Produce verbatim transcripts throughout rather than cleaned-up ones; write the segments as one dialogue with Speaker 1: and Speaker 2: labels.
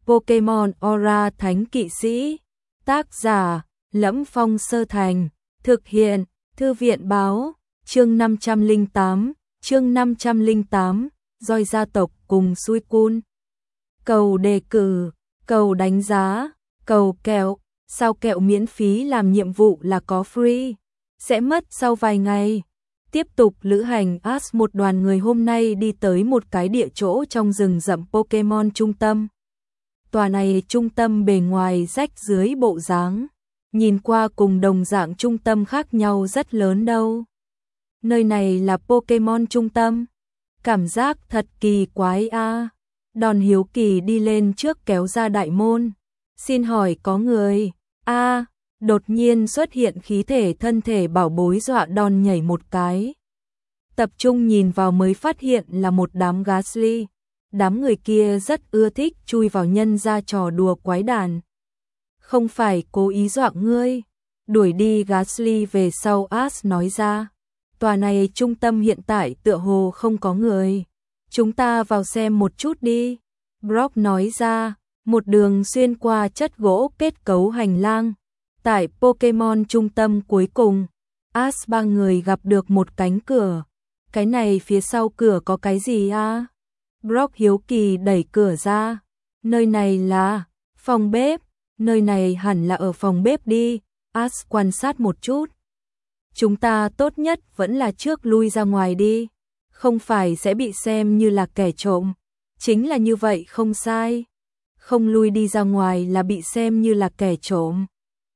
Speaker 1: Pokemon Aura Thánh Kỵ Sĩ. Tác giả: Lẫm Phong Sơ Thành. Thực hiện: Thư viện báo. Chương năm trăm lẻ tám, chương năm trăm lẻ tám, Roi gia tộc cùng Suicune. Cầu đề cử, cầu đánh giá, cầu kẹo, sao kẹo miễn phí làm nhiệm vụ là có free, sẽ mất sau vài ngày. Tiếp tục lữ hành Ash, một đoàn người hôm nay đi tới một cái địa chỗ trong rừng rậm Pokemon trung tâm. Tòa này trung tâm bề ngoài rách dưới bộ dáng, nhìn qua cùng đồng dạng trung tâm khác nhau rất lớn đâu. Nơi này là Pokemon trung tâm, cảm giác thật kỳ quái a. À. Đòn hiếu kỳ đi lên trước kéo ra đại môn. Xin hỏi có người? A, à, đột nhiên xuất hiện khí thể thân thể bảo bối dọa Đòn nhảy một cái. Tập trung nhìn vào mới phát hiện là một đám Gastly. Đám người kia rất ưa thích chui vào nhân ra trò đùa quái đản. Không phải cố ý dọa ngươi. Đuổi đi Gastly về sau, Ash nói ra. Tòa này trung tâm hiện tại tựa hồ không có người. Chúng ta vào xem một chút đi. Brock nói ra, một đường xuyên qua chất gỗ kết cấu hành lang. Tại Pokemon trung tâm cuối cùng, Ash ba người gặp được một cánh cửa. Cái này phía sau cửa có cái gì à? Brock hiếu kỳ đẩy cửa ra. Nơi này là phòng bếp. Nơi này hẳn là ở phòng bếp đi. Ash quan sát một chút. Chúng ta tốt nhất vẫn là trước lui ra ngoài đi. Không phải sẽ bị xem như là kẻ trộm. Chính là như vậy không sai. Không lui đi ra ngoài là bị xem như là kẻ trộm.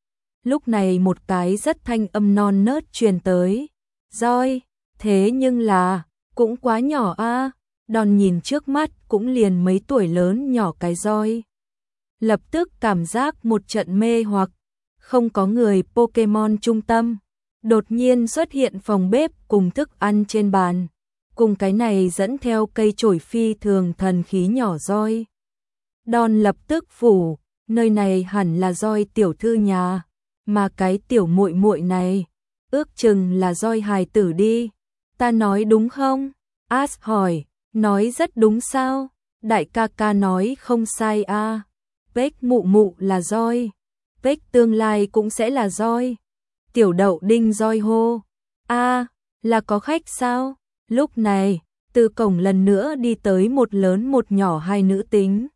Speaker 1: Lúc này một cái rất thanh âm non nớt truyền tới. Roi, thế nhưng là, cũng quá nhỏ a. Đòn nhìn trước mắt cũng liền mấy tuổi lớn nhỏ cái roi. Lập tức cảm giác một trận mê hoặc. Không có người Pokemon trung tâm. Đột nhiên xuất hiện phòng bếp cùng thức ăn trên bàn. Cùng cái này dẫn theo cây chổi phi thường thần khí nhỏ roi. Đòn lập tức phủ, nơi này hẳn là roi tiểu thư nhà, mà cái tiểu muội muội này, ước chừng là roi hài tử đi. Ta nói đúng không? Ash hỏi, nói rất đúng sao? Đại ca ca nói không sai a. À. Peck mụ mụ là roi, Peck tương lai cũng sẽ là roi. Tiểu đậu đinh roi hô. A, à, là có khách sao? Lúc này, từ cổng lần nữa đi tới một lớn một nhỏ hai nữ tính.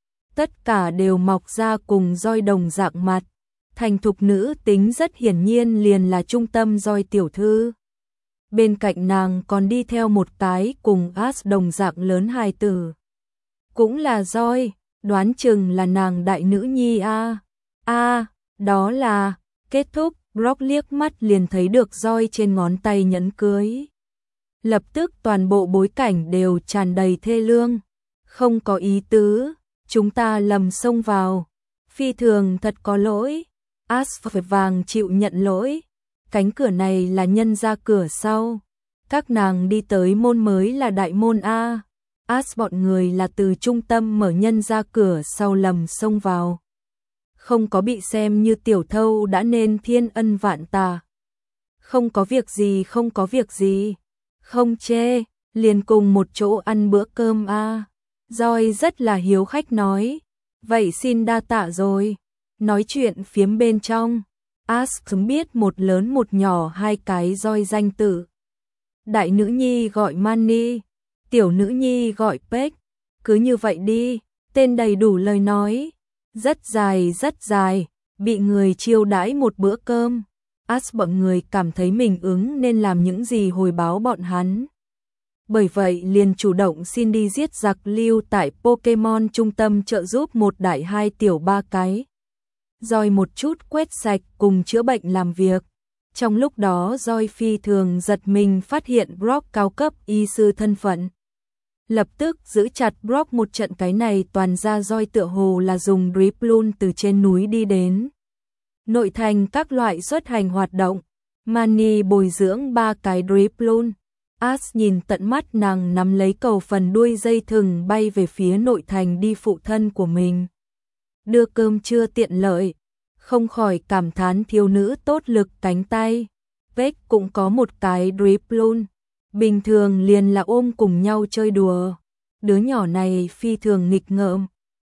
Speaker 1: Tất cả đều mọc ra cùng roi đồng dạng mặt. Thành thục nữ tính rất hiển nhiên liền là trung tâm roi tiểu thư. Bên cạnh nàng còn đi theo một cái cùng Ash đồng dạng lớn hài tử. Cũng là roi, đoán chừng là nàng đại nữ nhi a. A, đó là, kết thúc, Brock liếc mắt liền thấy được roi trên ngón tay nhẫn cưới. Lập tức toàn bộ bối cảnh đều tràn đầy thê lương. Không có ý tứ, chúng ta lầm xông vào. Phi thường thật có lỗi. Ash phải vàng chịu nhận lỗi. Cánh cửa này là nhân ra cửa sau. Các nàng đi tới môn mới là đại môn A. Ash bọn người là từ trung tâm mở nhân ra cửa sau lầm xông vào. Không có bị xem như tiểu thâu đã nên thiên ân vạn tà. Không có việc gì, không có việc gì. Không chê, liền cùng một chỗ ăn bữa cơm a. À. Roi rất là hiếu khách nói, vậy xin đa tạ rồi. Nói chuyện phiếm bên trong, Ash biết một lớn một nhỏ hai cái roi danh tự. Đại nữ nhi gọi Manny, tiểu nữ nhi gọi Peck. Cứ như vậy đi, tên đầy đủ lời nói. Rất dài rất dài, bị người chiêu đãi một bữa cơm. Ash bọn người cảm thấy mình ứng nên làm những gì hồi báo bọn hắn. Bởi vậy liền chủ động xin đi giết giặc lưu tại Pokemon trung tâm trợ giúp một đại hai tiểu ba cái. Roi một chút quét sạch cùng chữa bệnh làm việc. Trong lúc đó Roi phi thường giật mình phát hiện Brock cao cấp y sư thân phận. Lập tức giữ chặt Brock một trận, cái này toàn ra Roi tựa hồ là dùng Driploon từ trên núi đi đến. Nội thành các loại xuất hành hoạt động, Manny bồi dưỡng ba cái Driploon. Ash nhìn tận mắt nàng nắm lấy cầu phần đuôi dây thừng bay về phía nội thành đi phụ thân của mình. Đưa cơm trưa tiện lợi, không khỏi cảm thán thiếu nữ tốt lực cánh tay. Peck cũng có một cái Driploon, bình thường liền là ôm cùng nhau chơi đùa. Đứa nhỏ này phi thường nghịch ngợm,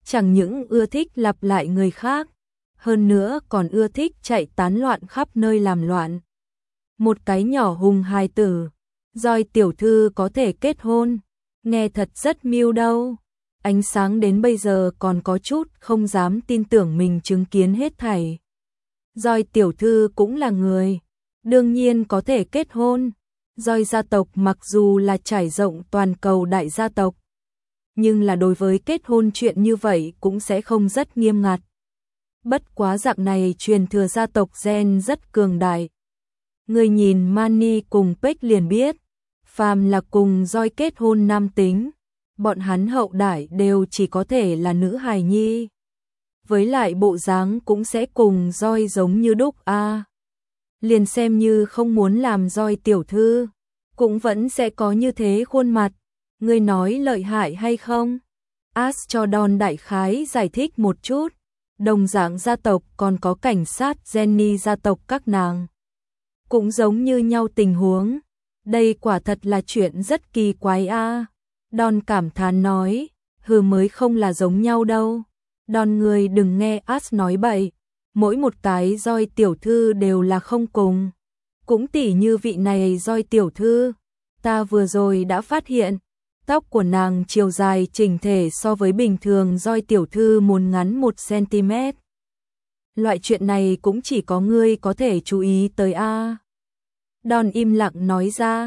Speaker 1: chẳng những ưa thích lặp lại người khác, hơn nữa còn ưa thích chạy tán loạn khắp nơi làm loạn. Một cái nhỏ hùng hài tử, Joy tiểu thư có thể kết hôn, nghe thật rất mưu đâu. Ánh Sáng đến bây giờ còn có chút không dám tin tưởng mình chứng kiến hết thảy. Joy tiểu thư cũng là người, đương nhiên có thể kết hôn. Joy gia tộc mặc dù là trải rộng toàn cầu đại gia tộc, nhưng là đối với kết hôn chuyện như vậy cũng sẽ không rất nghiêm ngặt. Bất quá dạng này truyền thừa gia tộc gen rất cường đại. Người nhìn Manny cùng Peck liền biết, phàm là cùng Joy kết hôn nam tính, bọn hắn hậu đại đều chỉ có thể là nữ hài nhi. Với lại bộ dáng cũng sẽ cùng Joy giống như đúc a. À. Liền xem như không muốn làm Joy tiểu thư, cũng vẫn sẽ có như thế khuôn mặt. Ngươi nói lợi hại hay không? Ash cho Don đại khái giải thích một chút. Đồng dạng gia tộc còn có cảnh sát Jenny gia tộc các nàng. Cũng giống như nhau tình huống. Đây quả thật là chuyện rất kỳ quái a. À. Don cảm thán nói, hừ mới không là giống nhau đâu. Don người đừng nghe Ash nói bậy. Mỗi một cái Joy tiểu thư đều là không cùng. Cũng tỉ như vị này Joy tiểu thư. Ta vừa rồi đã phát hiện, tóc của nàng chiều dài chỉnh thể so với bình thường Joy tiểu thư muốn ngắn một xăng-ti-mét. Loại chuyện này cũng chỉ có ngươi có thể chú ý tới a. Don im lặng nói ra,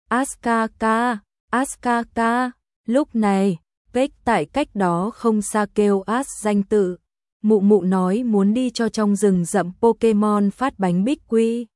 Speaker 1: Askaka, Askaka. Lúc này, Peck tại cách đó không xa kêu Ash danh tự. Mụ mụ nói muốn đi cho trong rừng rậm Pokemon phát bánh bích quy.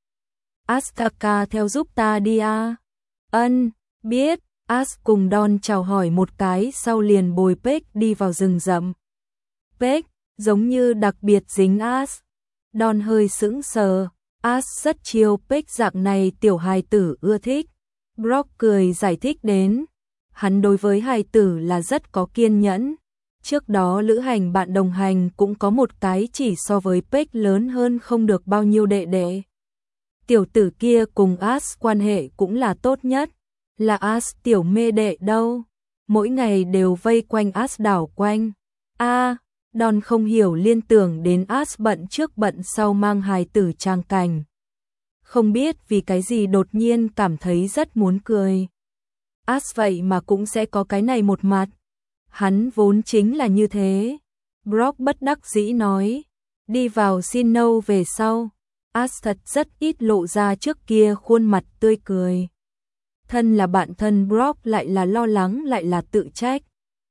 Speaker 1: Askaka theo giúp ta đi a. Ân, biết. Ash cùng Don chào hỏi một cái sau liền bồi Peck đi vào rừng rậm. Peck, giống như đặc biệt dính Ash. Don hơi sững sờ. Ash rất chiều Peck dạng này tiểu hài tử ưa thích. Brock cười giải thích đến. Hắn đối với hài tử là rất có kiên nhẫn. Trước đó lữ hành bạn đồng hành cũng có một cái chỉ so với Peck lớn hơn không được bao nhiêu đệ đệ. Tiểu tử kia cùng Ash quan hệ cũng là tốt nhất. Là Ash tiểu mê đệ đâu. Mỗi ngày đều vây quanh Ash đảo quanh. A, à, Don không hiểu liên tưởng đến Ash bận trước bận sau mang hài tử trang cảnh. Không biết vì cái gì đột nhiên cảm thấy rất muốn cười. Ash vậy mà cũng sẽ có cái này một mặt. Hắn vốn chính là như thế. Brock bất đắc dĩ nói. Đi vào Sinnoh về sau. Ash thật rất ít lộ ra trước kia khuôn mặt tươi cười. Thân là bạn thân Brock lại là lo lắng lại là tự trách.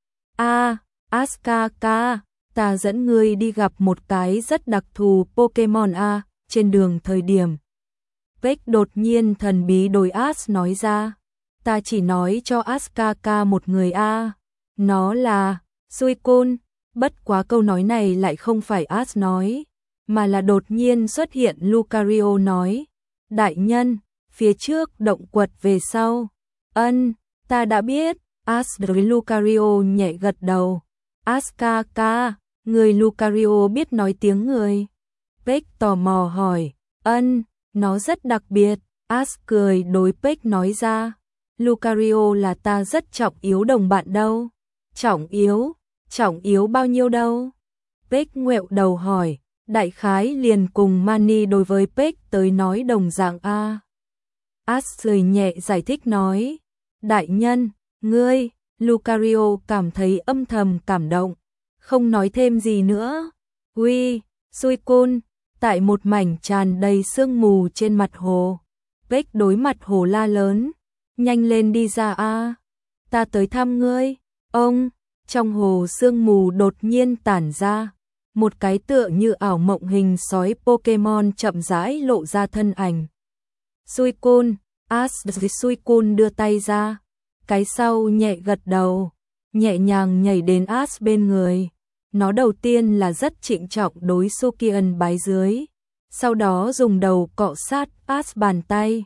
Speaker 1: A, Askaka, ta dẫn ngươi đi gặp một cái rất đặc thù Pokemon a. Trên đường thời điểm. Peck đột nhiên thần bí đối Ash nói ra. Ta chỉ nói cho Askaka một người a. Nó là Suicune. Bất quá câu nói này lại không phải Ash nói, mà là đột nhiên xuất hiện Lucario nói. Đại nhân, phía trước động quật về sau. Ân, ta đã biết. Ash đối Lucario nhẹ gật đầu. Askaka, người Lucario biết nói tiếng người. Peck tò mò hỏi. Ân, nó rất đặc biệt. Ash cười đối Peck nói ra. Lucario là ta rất trọng yếu đồng bạn đâu. Trọng yếu? Trọng yếu bao nhiêu đâu? Peck ngẹo đầu hỏi. Đại khái liền cùng Manny đối với Peck tới nói đồng dạng a. Ash cười nhẹ giải thích nói. Đại nhân, ngươi, Lucario cảm thấy âm thầm cảm động. Không nói thêm gì nữa. Uy, Suicune, tại một mảnh tràn đầy sương mù trên mặt hồ. Peck đối mặt hồ la lớn. Nhanh lên đi ra a. Ta tới thăm ngươi. Ông, trong hồ sương mù đột nhiên tản ra. Một cái tựa như ảo mộng hình sói Pokemon chậm rãi lộ ra thân ảnh. Suicune, Ash Suicune đưa tay ra. Cái sau nhẹ gật đầu, nhẹ nhàng nhảy đến Ash bên người. Nó đầu tiên là rất trịnh trọng đối Sukian bái dưới. Sau đó dùng đầu cọ sát Ash bàn tay.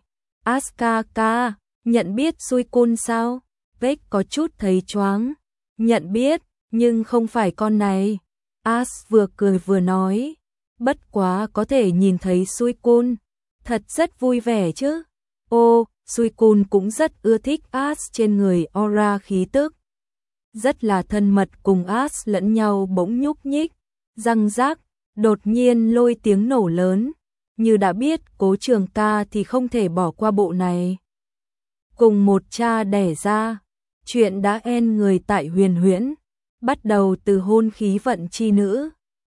Speaker 1: Askaka, nhận biết Suicune sao? Peck có chút thấy choáng. Nhận biết, nhưng không phải con này. Ash vừa cười vừa nói. Bất quá có thể nhìn thấy Suicune. Thật rất vui vẻ chứ. Ô, Suicune cũng rất ưa thích Ash trên người aura khí tức. rất là thân mật cùng As lẫn nhau bỗng nhúc nhích, răng rác, đột nhiên lôi tiếng nổ lớn, như đã biết Cố Trường Ca thì không thể bỏ qua bộ này. Cùng một cha đẻ ra, chuyện đã en người tại Huyền Huyễn, bắt đầu từ hôn khí vận chi nữ,